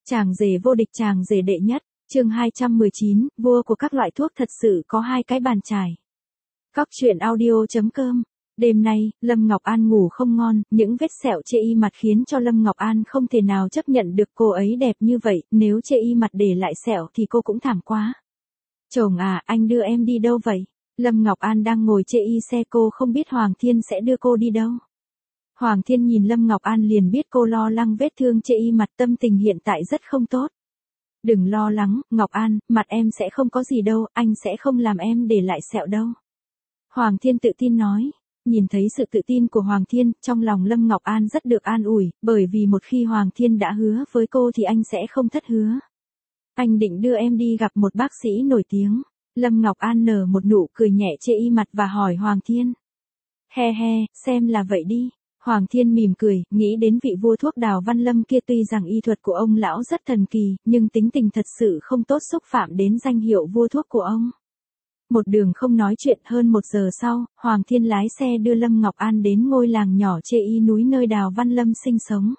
Chàng rể vô địch, chàng rể đệ nhất, chương 219, vua của các loại thuốc thật sự có hai cái bàn chải. Cóc truyện audio.com. Đêm nay, Lâm Ngọc An ngủ không ngon, những vết sẹo chê y mặt khiến cho Lâm Ngọc An không thể nào chấp nhận được cô ấy đẹp như vậy, nếu chê y mặt để lại sẹo thì cô cũng thảm quá. Chồng à, anh đưa em đi đâu vậy? Lâm Ngọc An đang ngồi chê y xe, cô không biết Hoàng Thiên sẽ đưa cô đi đâu. Hoàng Thiên nhìn Lâm Ngọc An liền biết cô lo lắng vết thương chê y mặt, tâm tình hiện tại rất không tốt. Đừng lo lắng, Ngọc An, mặt em sẽ không có gì đâu, anh sẽ không làm em để lại sẹo đâu. Hoàng Thiên tự tin nói. Nhìn thấy sự tự tin của Hoàng Thiên, trong lòng Lâm Ngọc An rất được an ủi, bởi vì một khi Hoàng Thiên đã hứa với cô thì anh sẽ không thất hứa. Anh định đưa em đi gặp một bác sĩ nổi tiếng. Lâm Ngọc An nở một nụ cười nhẹ chê y mặt và hỏi Hoàng Thiên. He he, xem là vậy đi. Hoàng Thiên mỉm cười, nghĩ đến vị vua thuốc Đào Văn Lâm kia, tuy rằng y thuật của ông lão rất thần kỳ, nhưng tính tình thật sự không tốt, xúc phạm đến danh hiệu vua thuốc của ông. Một đường không nói chuyện, hơn 1 giờ sau, Hoàng Thiên lái xe đưa Lâm Ngọc An đến ngôi làng nhỏ chê y núi nơi Đào Văn Lâm sinh sống.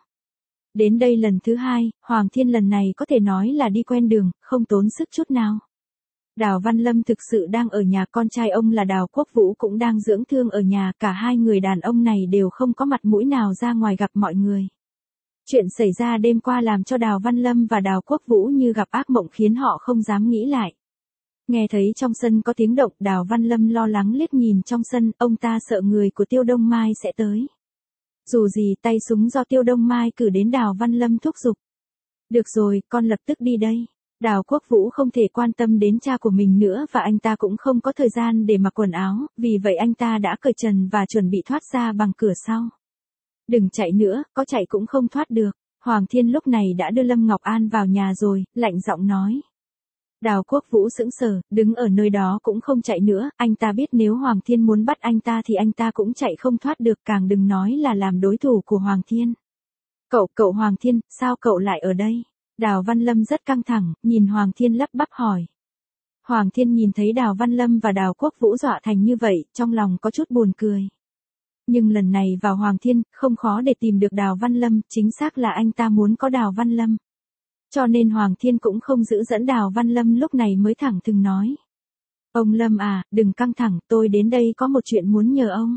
Đến đây lần thứ 2, Hoàng Thiên lần này có thể nói là đi quen đường, không tốn sức chút nào. Đào Văn Lâm thực sự đang ở nhà, con trai ông là Đào Quốc Vũ cũng đang dưỡng thương ở nhà, cả hai người đàn ông này đều không có mặt mũi nào ra ngoài gặp mọi người. Chuyện xảy ra đêm qua làm cho Đào Văn Lâm và Đào Quốc Vũ như gặp ác mộng, khiến họ không dám nghĩ lại. Nghe thấy trong sân có tiếng động, Đào Văn Lâm lo lắng liếc nhìn trong sân, ông ta sợ người của Tiêu Đông Mai sẽ tới. Dù gì tay súng do Tiêu Đông Mai cử đến, Đào Văn Lâm thúc giục. Được rồi, con lập tức đi đây. Đào Quốc Vũ không thể quan tâm đến cha của mình nữa và anh ta cũng không có thời gian để mặc quần áo, vì vậy anh ta đã cởi trần và chuẩn bị thoát ra bằng cửa sau. Đừng chạy nữa, có chạy cũng không thoát được. Hoàng Thiên lúc này đã đưa Lâm Ngọc An vào nhà rồi, lạnh giọng nói. Đào Quốc Vũ sững sờ, đứng ở nơi đó cũng không chạy nữa, anh ta biết nếu Hoàng Thiên muốn bắt anh ta thì anh ta cũng chạy không thoát được, càng đừng nói là làm đối thủ của Hoàng Thiên. Cậu Hoàng Thiên, sao cậu lại ở đây? Đào Văn Lâm rất căng thẳng, nhìn Hoàng Thiên lắp bắp hỏi. Hoàng Thiên nhìn thấy Đào Văn Lâm và Đào Quốc Vũ dọa thành như vậy, trong lòng có chút buồn cười. Nhưng lần này vào Hoàng Thiên, không khó để tìm được Đào Văn Lâm, chính xác là anh ta muốn có Đào Văn Lâm. Cho nên Hoàng Thiên cũng không giữ dẫn Đào Văn Lâm, lúc này mới thẳng thừng nói. Ông Lâm à, đừng căng thẳng, tôi đến đây có một chuyện muốn nhờ ông.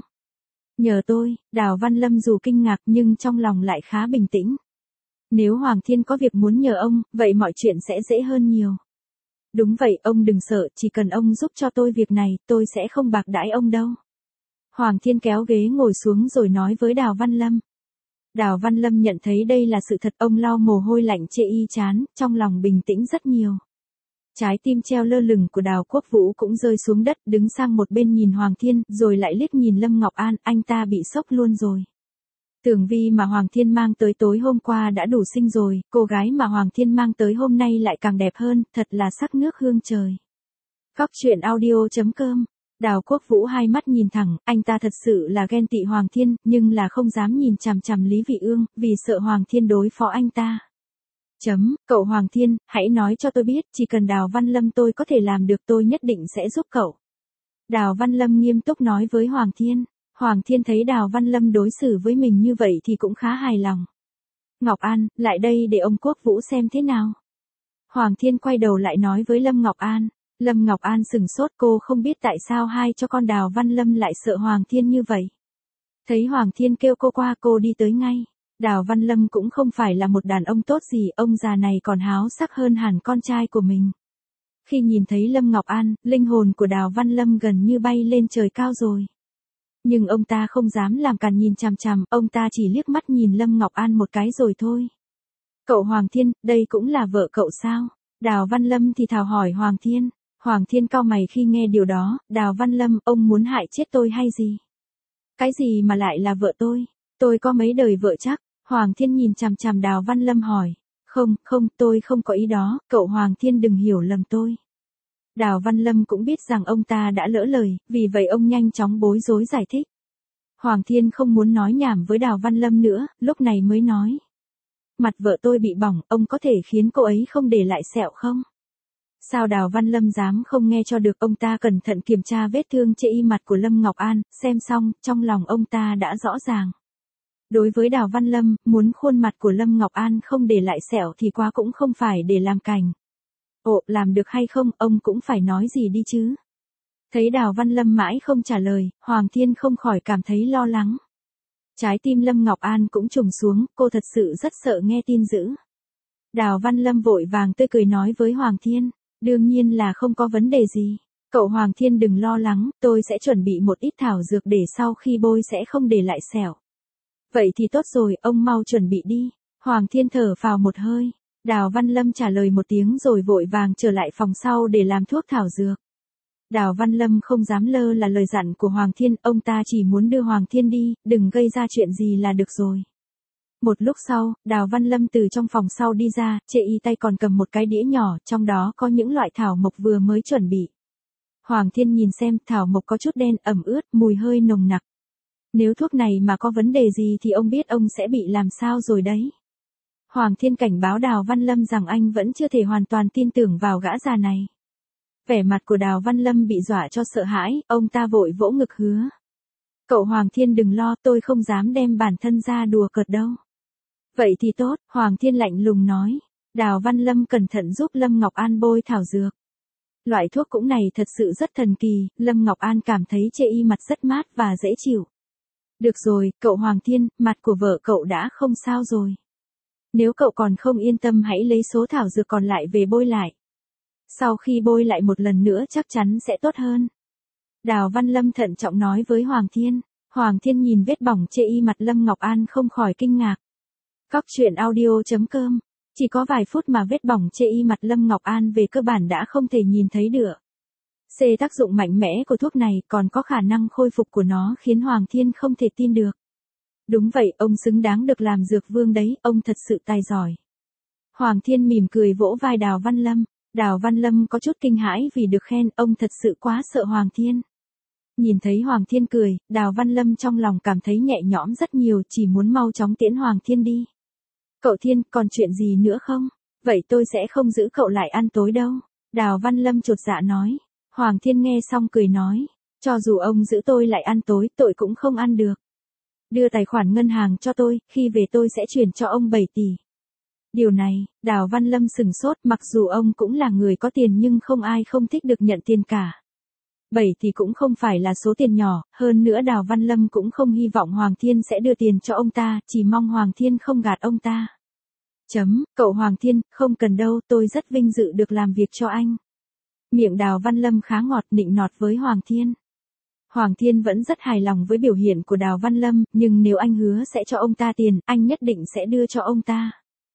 Nhờ tôi? Đào Văn Lâm dù kinh ngạc nhưng trong lòng lại khá bình tĩnh. Nếu Hoàng Thiên có việc muốn nhờ ông, vậy mọi chuyện sẽ dễ hơn nhiều. Đúng vậy, ông đừng sợ, chỉ cần ông giúp cho tôi việc này, tôi sẽ không bạc đãi ông đâu. Hoàng Thiên kéo ghế ngồi xuống rồi nói với Đào Văn Lâm. Đào Văn Lâm nhận thấy đây là sự thật, ông lau mồ hôi lạnh chê y chán, trong lòng bình tĩnh rất nhiều. Trái tim treo lơ lửng của Đào Quốc Vũ cũng rơi xuống đất, đứng sang một bên nhìn Hoàng Thiên, rồi lại liếc nhìn Lâm Ngọc An, anh ta bị sốc luôn rồi. Tưởng Vi mà Hoàng Thiên mang tới tối hôm qua đã đủ xinh rồi, cô gái mà Hoàng Thiên mang tới hôm nay lại càng đẹp hơn, thật là sắc nước hương trời. Cóc truyện audio.com. Đào Quốc Vũ hai mắt nhìn thẳng, anh ta thật sự là ghen tị Hoàng Thiên, nhưng là không dám nhìn chằm chằm Lý Vị Ương, vì sợ Hoàng Thiên đối phó anh ta. Cậu Hoàng Thiên, hãy nói cho tôi biết, chỉ cần Đào Văn Lâm tôi có thể làm được, tôi nhất định sẽ giúp cậu. Đào Văn Lâm nghiêm túc nói với Hoàng Thiên. Hoàng Thiên thấy Đào Văn Lâm đối xử với mình như vậy thì cũng khá hài lòng. Ngọc An, lại đây để ông Quốc Vũ xem thế nào. Hoàng Thiên quay đầu lại nói với Lâm Ngọc An. Lâm Ngọc An sừng sốt, cô không biết tại sao hai cho con Đào Văn Lâm lại sợ Hoàng Thiên như vậy. Thấy Hoàng Thiên kêu cô qua, cô đi tới ngay. Đào Văn Lâm cũng không phải là một đàn ông tốt gì, ông già này còn háo sắc hơn hẳn con trai của mình. Khi nhìn thấy Lâm Ngọc An, linh hồn của Đào Văn Lâm gần như bay lên trời cao rồi. Nhưng ông ta không dám làm càn nhìn chằm chằm, ông ta chỉ liếc mắt nhìn Lâm Ngọc An một cái rồi thôi. Cậu Hoàng Thiên, đây cũng là vợ cậu sao? Đào Văn Lâm thì thào hỏi Hoàng Thiên. Hoàng Thiên cau mày khi nghe điều đó, Đào Văn Lâm, ông muốn hại chết tôi hay gì? Cái gì mà lại là vợ tôi có mấy đời vợ chắc? Hoàng Thiên nhìn chằm chằm Đào Văn Lâm hỏi. Không, tôi không có ý đó, cậu Hoàng Thiên đừng hiểu lầm tôi. Đào Văn Lâm cũng biết rằng ông ta đã lỡ lời, vì vậy ông nhanh chóng bối rối giải thích. Hoàng Thiên không muốn nói nhảm với Đào Văn Lâm nữa, lúc này mới nói. Mặt vợ tôi bị bỏng, ông có thể khiến cô ấy không để lại sẹo không? Sao Đào Văn Lâm dám không nghe cho được, ông ta cẩn thận kiểm tra vết thương chê y mặt của Lâm Ngọc An, xem xong, trong lòng ông ta đã rõ ràng. Đối với Đào Văn Lâm, muốn khuôn mặt của Lâm Ngọc An không để lại sẹo thì quá cũng không phải để làm cành. Ồ, làm được hay không, ông cũng phải nói gì đi chứ. Thấy Đào Văn Lâm mãi không trả lời, Hoàng Thiên không khỏi cảm thấy lo lắng. Trái tim Lâm Ngọc An cũng trùng xuống, cô thật sự rất sợ nghe tin dữ. Đào Văn Lâm vội vàng tươi cười nói với Hoàng Thiên, đương nhiên là không có vấn đề gì. Cậu Hoàng Thiên đừng lo lắng, tôi sẽ chuẩn bị một ít thảo dược để sau khi bôi sẽ không để lại sẹo. Vậy thì tốt rồi, ông mau chuẩn bị đi. Hoàng Thiên thở phào một hơi. Đào Văn Lâm trả lời một tiếng rồi vội vàng trở lại phòng sau để làm thuốc thảo dược. Đào Văn Lâm không dám lơ là lời dặn của Hoàng Thiên, ông ta chỉ muốn đưa Hoàng Thiên đi, đừng gây ra chuyện gì là được rồi. Một lúc sau, Đào Văn Lâm từ trong phòng sau đi ra, trên tay còn cầm một cái đĩa nhỏ, trong đó có những loại thảo mộc vừa mới chuẩn bị. Hoàng Thiên nhìn xem, thảo mộc có chút đen, ẩm ướt, mùi hơi nồng nặc. Nếu thuốc này mà có vấn đề gì thì ông biết ông sẽ bị làm sao rồi đấy. Hoàng Thiên cảnh báo Đào Văn Lâm rằng anh vẫn chưa thể hoàn toàn tin tưởng vào gã già này. Vẻ mặt của Đào Văn Lâm bị dọa cho sợ hãi, ông ta vội vỗ ngực hứa. Cậu Hoàng Thiên đừng lo, tôi không dám đem bản thân ra đùa cợt đâu. Vậy thì tốt, Hoàng Thiên lạnh lùng nói. Đào Văn Lâm cẩn thận giúp Lâm Ngọc An bôi thảo dược. Loại thuốc cũng này thật sự rất thần kỳ, Lâm Ngọc An cảm thấy chê y mặt rất mát và dễ chịu. Được rồi, cậu Hoàng Thiên, mặt của vợ cậu đã không sao rồi. Nếu cậu còn không yên tâm hãy lấy số thảo dược còn lại về bôi lại. Sau khi bôi lại một lần nữa chắc chắn sẽ tốt hơn. Đào Văn Lâm thận trọng nói với Hoàng Thiên. Hoàng Thiên nhìn vết bỏng chê y mặt Lâm Ngọc An không khỏi kinh ngạc. Cóc truyện audio.com. Chỉ có vài phút mà vết bỏng chê y mặt Lâm Ngọc An về cơ bản đã không thể nhìn thấy được. Tác dụng mạnh mẽ của thuốc này còn có khả năng khôi phục của nó khiến Hoàng Thiên không thể tin được. Đúng vậy, ông xứng đáng được làm dược vương đấy, ông thật sự tài giỏi. Hoàng Thiên mỉm cười vỗ vai Đào Văn Lâm. Đào Văn Lâm có chút kinh hãi vì được khen, ông thật sự quá sợ Hoàng Thiên. Nhìn thấy Hoàng Thiên cười, Đào Văn Lâm trong lòng cảm thấy nhẹ nhõm rất nhiều, chỉ muốn mau chóng tiễn Hoàng Thiên đi. Cậu Thiên, còn chuyện gì nữa không? Vậy tôi sẽ không giữ cậu lại ăn tối đâu. Đào Văn Lâm chột dạ nói. Hoàng Thiên nghe xong cười nói. Cho dù ông giữ tôi lại ăn tối, tôi cũng không ăn được. Đưa tài khoản ngân hàng cho tôi, khi về tôi sẽ chuyển cho ông 7 tỷ. Điều này, Đào Văn Lâm sửng sốt, mặc dù ông cũng là người có tiền nhưng không ai không thích được nhận tiền cả. 7 thì cũng không phải là số tiền nhỏ, hơn nữa Đào Văn Lâm cũng không hy vọng Hoàng Thiên sẽ đưa tiền cho ông ta, chỉ mong Hoàng Thiên không gạt ông ta. Cậu Hoàng Thiên, không cần đâu, tôi rất vinh dự được làm việc cho anh. Miệng Đào Văn Lâm khá ngọt nịnh nọt với Hoàng Thiên. Hoàng Thiên vẫn rất hài lòng với biểu hiện của Đào Văn Lâm, nhưng nếu anh hứa sẽ cho ông ta tiền, anh nhất định sẽ đưa cho ông ta.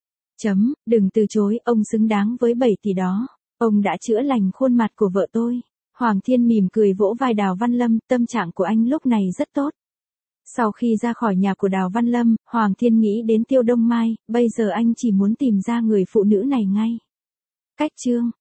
Đừng từ chối, ông xứng đáng với 7 tỷ đó. Ông đã chữa lành khuôn mặt của vợ tôi. Hoàng Thiên mỉm cười vỗ vai Đào Văn Lâm, tâm trạng của anh lúc này rất tốt. Sau khi ra khỏi nhà của Đào Văn Lâm, Hoàng Thiên nghĩ đến Tiêu Đông Mai, bây giờ anh chỉ muốn tìm ra người phụ nữ này ngay. Cách chương